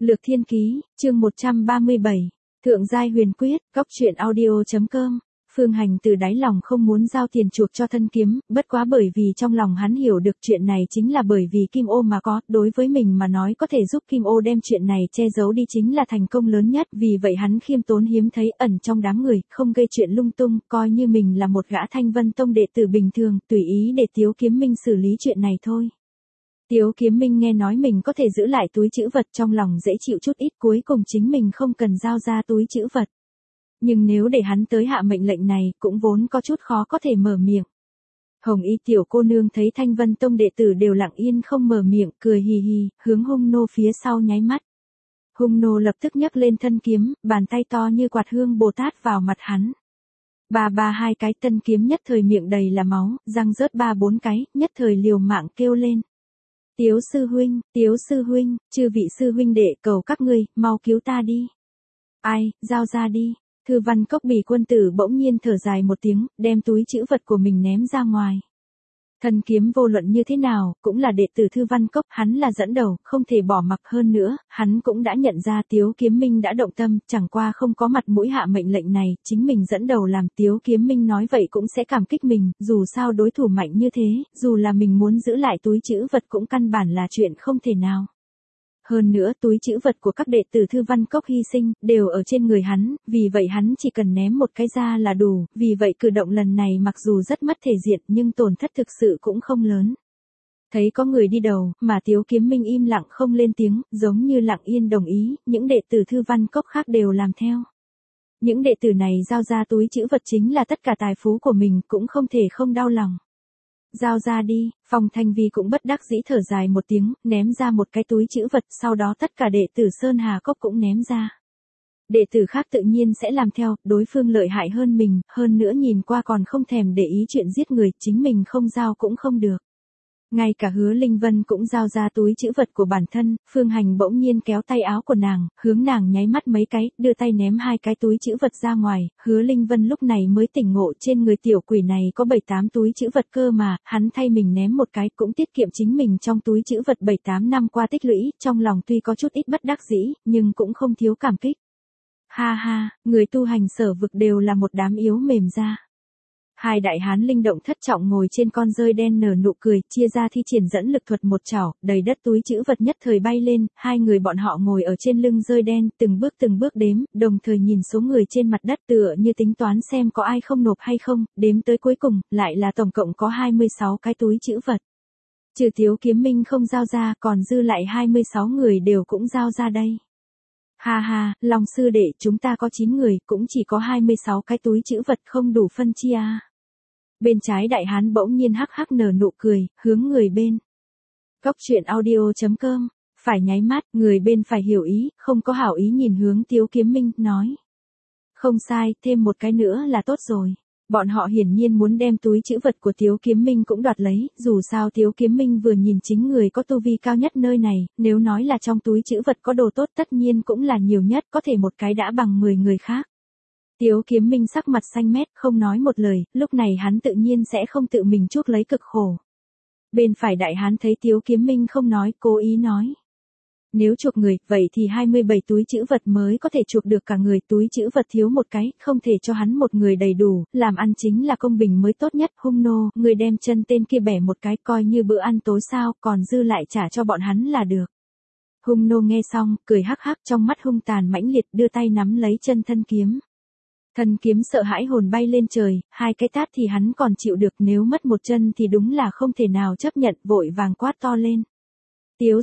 Lược Thiên Ký, chương 137, Thượng Giai Huyền Quyết, Góc Truyện Audio.com. Phương Hành từ đáy lòng không muốn giao tiền chuộc cho thân kiếm, bất quá bởi vì trong lòng hắn hiểu được chuyện này chính là bởi vì Kim Ô mà có, đối với mình mà nói có thể giúp Kim Ô đem chuyện này che giấu đi chính là thành công lớn nhất, vì vậy hắn khiêm tốn hiếm thấy ẩn trong đám người, không gây chuyện lung tung, coi như mình là một gã Thanh Vân Tông đệ tử bình thường, tùy ý để Tiếu Kiếm Minh xử lý chuyện này thôi. Tiếu Kiếm Minh nghe nói mình có thể giữ lại túi trữ vật trong lòng dễ chịu chút ít, cuối cùng chính mình không cần giao ra túi trữ vật. Nhưng nếu để hắn tới hạ mệnh lệnh này cũng vốn có chút khó có thể mở miệng. Hồng Y tiểu cô nương thấy Thanh Vân Tông đệ tử đều lặng yên không mở miệng, cười hì hì, hướng Hung Nô phía sau nháy mắt. Hung Nô lập tức nhấc lên thân kiếm, bàn tay to như quạt hương Bồ Tát vào mặt hắn. Hai cái tân kiếm nhất thời miệng đầy là máu, răng rớt 3-4 cái, nhất thời liều mạng kêu lên. Tiếu sư huynh, chư vị sư huynh đệ cầu các ngươi, mau cứu ta đi. Ai, giao ra đi. Thư Văn Cốc Bỉ quân tử bỗng nhiên thở dài một tiếng, đem túi trữ vật của mình ném ra ngoài. Thần kiếm vô luận như thế nào, cũng là đệ tử Thư Văn Cốc, hắn là dẫn đầu, không thể bỏ mặc hơn nữa, hắn cũng đã nhận ra Tiếu Kiếm Minh đã động tâm, chẳng qua không có mặt mũi hạ mệnh lệnh này, chính mình dẫn đầu làm. Tiếu Kiếm Minh nói vậy cũng sẽ cảm kích mình, dù sao đối thủ mạnh như thế, dù là mình muốn giữ lại túi trữ vật cũng căn bản là chuyện không thể nào. Hơn nữa túi trữ vật của các đệ tử Thư Văn Cốc hy sinh, đều ở trên người hắn, vì vậy hắn chỉ cần ném một cái ra là đủ, vì vậy cử động lần này mặc dù rất mất thể diện nhưng tổn thất thực sự cũng không lớn. Thấy có người đi đầu, mà Tiếu Kiếm Minh im lặng không lên tiếng, giống như lặng yên đồng ý, những đệ tử Thư Văn Cốc khác đều làm theo. Những đệ tử này giao ra túi trữ vật chính là tất cả tài phú của mình, cũng không thể không đau lòng. Giao ra đi, Phong Thanh Vi cũng bất đắc dĩ thở dài một tiếng, ném ra một cái túi trữ vật, sau đó tất cả đệ tử Sơn Hà Cốc cũng ném ra. Đệ tử khác tự nhiên sẽ làm theo, đối phương lợi hại hơn mình, hơn nữa nhìn qua còn không thèm để ý chuyện giết người, chính mình không giao cũng không được. Ngay cả Hứa Linh Vân cũng giao ra túi trữ vật của bản thân, Phương Hành bỗng nhiên kéo tay áo của nàng, hướng nàng nháy mắt mấy cái, đưa tay ném 2 cái túi trữ vật ra ngoài, Hứa Linh Vân lúc này mới tỉnh ngộ trên người tiểu quỷ này có 7-8 túi trữ vật cơ mà, hắn thay mình ném một cái cũng tiết kiệm chính mình trong túi trữ vật 7-8 năm qua tích lũy, trong lòng tuy có chút ít bất đắc dĩ, nhưng cũng không thiếu cảm kích. Ha ha, người tu hành Sở Vực đều là một đám yếu mềm da. Hai đại hán linh động thất trọng ngồi trên con rơi đen nở nụ cười, chia ra thi triển dẫn lực thuật một chảo, đầy đất túi trữ vật nhất thời bay lên, hai người bọn họ ngồi ở trên lưng rơi đen, từng bước đếm, đồng thời nhìn số người trên mặt đất tựa như tính toán xem có ai không nộp hay không, đếm tới cuối cùng, lại là tổng cộng có 26 cái túi trữ vật. Trừ Tiếu Kiếm Minh không giao ra, còn dư lại 26 người đều cũng giao ra đây. Ha ha, Long sư đệ, chúng ta có 9 người, cũng chỉ có 26 cái túi trữ vật không đủ phân chia. Bên trái đại hán bỗng nhiên hắc hắc nở nụ cười, hướng người bên. Góc Truyện Audio.com, phải nháy mắt, người bên phải hiểu ý, không có hảo ý nhìn hướng Tiếu Kiếm Minh, nói. Không sai, thêm một cái nữa là tốt rồi. Bọn họ hiển nhiên muốn đem túi trữ vật của Tiếu Kiếm Minh cũng đoạt lấy, dù sao Tiếu Kiếm Minh vừa nhìn chính người có tu vi cao nhất nơi này, nếu nói là trong túi trữ vật có đồ tốt tất nhiên cũng là nhiều nhất, có thể một cái đã bằng 10 người khác. Tiếu Kiếm Minh sắc mặt xanh mét, không nói một lời, lúc này hắn tự nhiên sẽ không tự mình chuốc lấy cực khổ. Bên phải đại hán thấy Tiếu Kiếm Minh không nói, cố ý nói. Nếu chuộc người, vậy thì 27 túi trữ vật mới có thể chuộc được cả người, túi trữ vật thiếu một cái, không thể cho hắn một người đầy đủ, làm ăn chính là công bình mới tốt nhất. Hung nô, người đem chân tên kia bẻ một cái coi như bữa ăn tối sao, còn dư lại trả cho bọn hắn là được. Hung nô nghe xong, cười hắc hắc, trong mắt hung tàn mãnh liệt, đưa tay nắm lấy chân thân kiếm. Thân kiếm sợ hãi hồn bay lên trời, 2 cái tát thì hắn còn chịu được, nếu mất một chân thì đúng là không thể nào chấp nhận, vội vàng quát to lên. Tiếu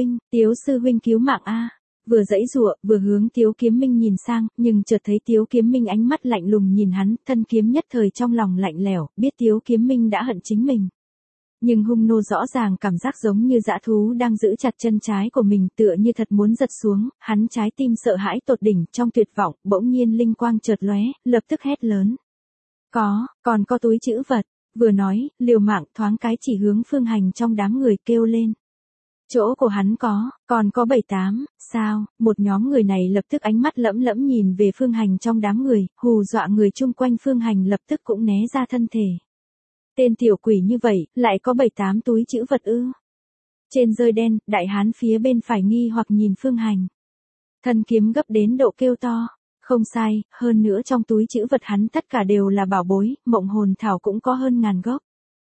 sư huynh cứu mạng a! Vừa giãy giụa, vừa hướng Tiếu Kiếm Minh nhìn sang, nhưng chợt thấy Tiếu Kiếm Minh ánh mắt lạnh lùng nhìn hắn, thân kiếm nhất thời trong lòng lạnh lẽo, biết Tiếu Kiếm Minh đã hận chính mình. Nhưng hung nô rõ ràng cảm giác giống như dã thú đang giữ chặt chân trái của mình, tựa như thật muốn giật xuống, hắn trái tim sợ hãi tột đỉnh, trong tuyệt vọng, bỗng nhiên linh quang chợt lóe, lập tức hét lớn. Còn có túi trữ vật, vừa nói, liều mạng thoáng cái chỉ hướng Phương Hành trong đám người kêu lên. Chỗ của hắn còn có 7-8, sao, một nhóm người này lập tức ánh mắt lẫm lẫm nhìn về Phương Hành trong đám người, hù dọa người chung quanh. Phương Hành lập tức cũng né ra thân thể. Tên tiểu quỷ như vậy, lại có 7-8 túi trữ vật ư? Trên rơi đen, đại hán phía bên phải nghi hoặc nhìn Phương Hành. Thân kiếm gấp đến độ kêu to. Không sai, hơn nữa trong túi trữ vật hắn tất cả đều là bảo bối, mộng hồn thảo cũng có hơn ngàn gốc.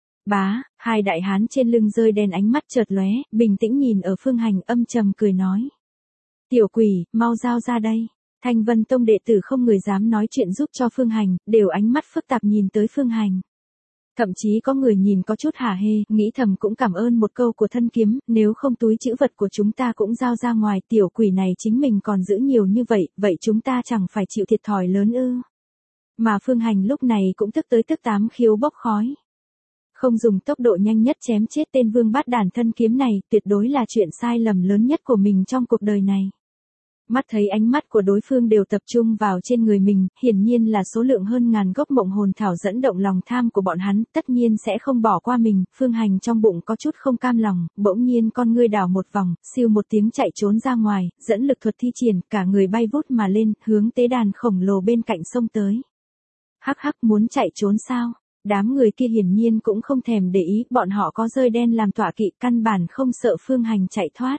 Bá, hai đại hán trên lưng rơi đen ánh mắt chợt lóe, bình tĩnh nhìn ở Phương Hành âm trầm cười nói. Tiểu quỷ, mau giao ra đây. Thanh Vân Tông đệ tử không người dám nói chuyện giúp cho Phương Hành, đều ánh mắt phức tạp nhìn tới Phương Hành. Thậm chí có người nhìn có chút hả hê, nghĩ thầm cũng cảm ơn một câu của thân kiếm, nếu không túi trữ vật của chúng ta cũng giao ra ngoài, tiểu quỷ này chính mình còn giữ nhiều như vậy, vậy chúng ta chẳng phải chịu thiệt thòi lớn ư. Mà Phương Hành lúc này cũng tức tới tức tám khiếu bốc khói. Không dùng tốc độ nhanh nhất chém chết tên vương bát đản thân kiếm này, tuyệt đối là chuyện sai lầm lớn nhất của mình trong cuộc đời này. Mắt thấy ánh mắt của đối phương đều tập trung vào trên người mình, hiển nhiên là số lượng hơn ngàn gốc mộng hồn thảo dẫn động lòng tham của bọn hắn, tất nhiên sẽ không bỏ qua mình. Phương Hành trong bụng có chút không cam lòng, bỗng nhiên con ngươi đảo một vòng, siêu một tiếng chạy trốn ra ngoài, dẫn lực thuật thi triển, cả người bay vút mà lên, hướng tế đàn khổng lồ bên cạnh sông tới. Hắc hắc, muốn chạy trốn sao? Đám người kia hiển nhiên cũng không thèm để ý, bọn họ có rơi đen làm tọa kỵ, căn bản không sợ Phương Hành chạy thoát.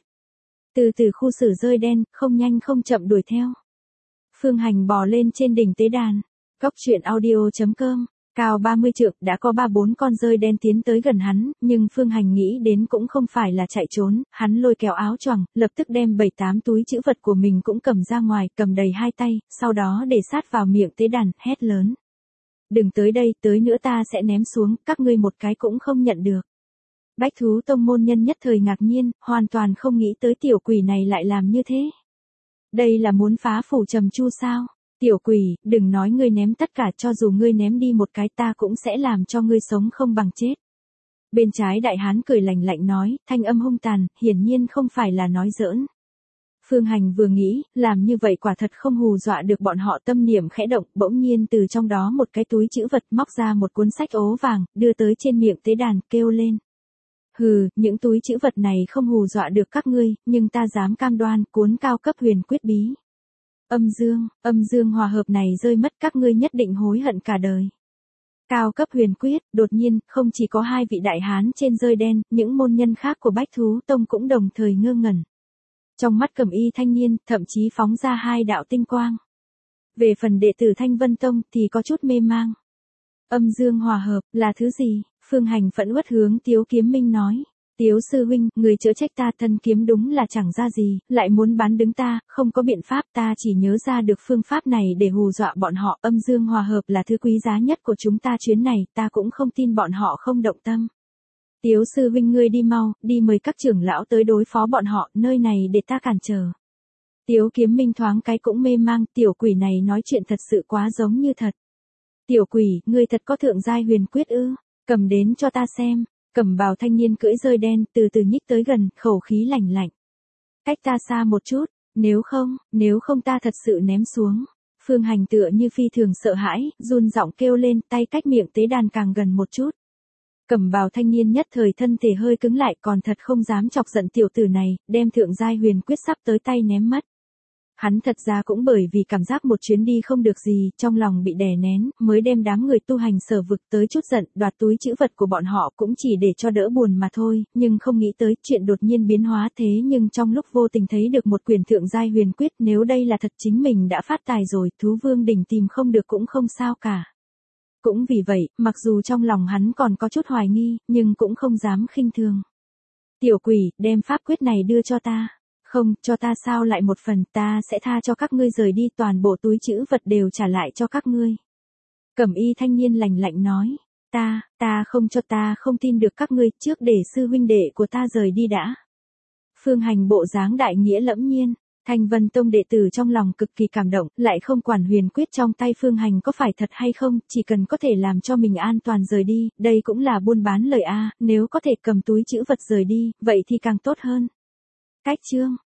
Từ từ khu xử rơi đen, không nhanh không chậm đuổi theo. Phương Hành bò lên trên đỉnh tế đàn. Góc truyện audio.com, cao 30 trượng, đã có 3-4 con rơi đen tiến tới gần hắn, nhưng Phương Hành nghĩ đến cũng không phải là chạy trốn, hắn lôi kéo áo choàng, lập tức đem 7-8 túi trữ vật của mình cũng cầm ra ngoài, cầm đầy hai tay, sau đó để sát vào miệng tế đàn, hét lớn. Đừng tới đây, tới nữa ta sẽ ném xuống, các ngươi một cái cũng không nhận được. Bách Thú Tông môn nhân nhất thời ngạc nhiên, hoàn toàn không nghĩ tới tiểu quỷ này lại làm như thế. Đây là muốn phá phủ trầm chu sao? Tiểu quỷ, đừng nói ngươi ném tất cả, cho dù ngươi ném đi một cái ta cũng sẽ làm cho ngươi sống không bằng chết. Bên trái đại hán cười lạnh lạnh nói, thanh âm hung tàn, hiển nhiên không phải là nói giỡn. Phương Hành vừa nghĩ, làm như vậy quả thật không hù dọa được bọn họ, tâm niệm khẽ động, bỗng nhiên từ trong đó một cái túi trữ vật móc ra một cuốn sách ố vàng, đưa tới trên miệng tế đàn, kêu lên. Hừ, những túi trữ vật này không hù dọa được các ngươi, nhưng ta dám cam đoan, cuốn cao cấp huyền quyết bí. Âm dương hòa hợp này rơi mất các ngươi nhất định hối hận cả đời. Cao cấp huyền quyết, đột nhiên, không chỉ có hai vị đại hán trên rơi đen, những môn nhân khác của Bách Thú Tông cũng đồng thời ngơ ngẩn. Trong mắt cẩm y thanh niên, thậm chí phóng ra hai đạo tinh quang. Về phần đệ tử Thanh Vân Tông thì có chút mê mang. Âm dương hòa hợp, là thứ gì? Phương Hành phẫn uất hướng Tiếu Kiếm Minh nói. Tiếu sư huynh, người chữa trách ta, thân kiếm đúng là chẳng ra gì, lại muốn bán đứng ta, không có biện pháp, ta chỉ nhớ ra được phương pháp này để hù dọa bọn họ. Âm dương hòa hợp là thứ quý giá nhất của chúng ta chuyến này, ta cũng không tin bọn họ không động tâm. Tiếu sư huynh ngươi đi mau, đi mời các trưởng lão tới đối phó bọn họ, nơi này để ta cản trở. Tiếu Kiếm Minh thoáng cái cũng mê mang, tiểu quỷ này nói chuyện thật sự quá giống như thật. Tiểu quỷ, ngươi thật có thượng giai huyền quyết ư? Cầm đến cho ta xem. Cẩm bào thanh niên cưỡi rơi đen, từ từ nhích tới gần, khẩu khí lạnh lạnh. Cách ta xa một chút, nếu không ta thật sự ném xuống. Phương Hành tựa như phi thường sợ hãi, run giọng kêu lên, tay cách miệng tế đàn càng gần một chút. Cẩm bào thanh niên nhất thời thân thể hơi cứng lại, còn thật không dám chọc giận tiểu tử này, đem thượng giai huyền quyết sắp tới tay ném mất. Hắn thật ra cũng bởi vì cảm giác một chuyến đi không được gì, trong lòng bị đè nén, mới đem đám người tu hành Sở Vực tới chút giận, đoạt túi trữ vật của bọn họ cũng chỉ để cho đỡ buồn mà thôi, nhưng không nghĩ tới chuyện đột nhiên biến hóa thế, nhưng trong lúc vô tình thấy được một quyển thượng giai huyền quyết, nếu đây là thật chính mình đã phát tài rồi, Thú Vương đỉnh tìm không được cũng không sao cả. Cũng vì vậy, mặc dù trong lòng hắn còn có chút hoài nghi, nhưng cũng không dám khinh thường. Tiểu quỷ, đem pháp quyết này đưa cho ta. Không, cho ta sao lại một phần, ta sẽ tha cho các ngươi rời đi, toàn bộ túi trữ vật đều trả lại cho các ngươi. Cẩm y thanh niên lạnh lạnh nói, ta không cho, ta không tin được các ngươi, trước để sư huynh đệ của ta rời đi đã. Phương Hành bộ dáng đại nghĩa lẫm nhiên, Thanh Vân Tông đệ tử trong lòng cực kỳ cảm động, lại không quản huyền quyết trong tay Phương Hành có phải thật hay không, chỉ cần có thể làm cho mình an toàn rời đi, đây cũng là buôn bán lời a, nếu có thể cầm túi trữ vật rời đi, vậy thì càng tốt hơn. Cách chương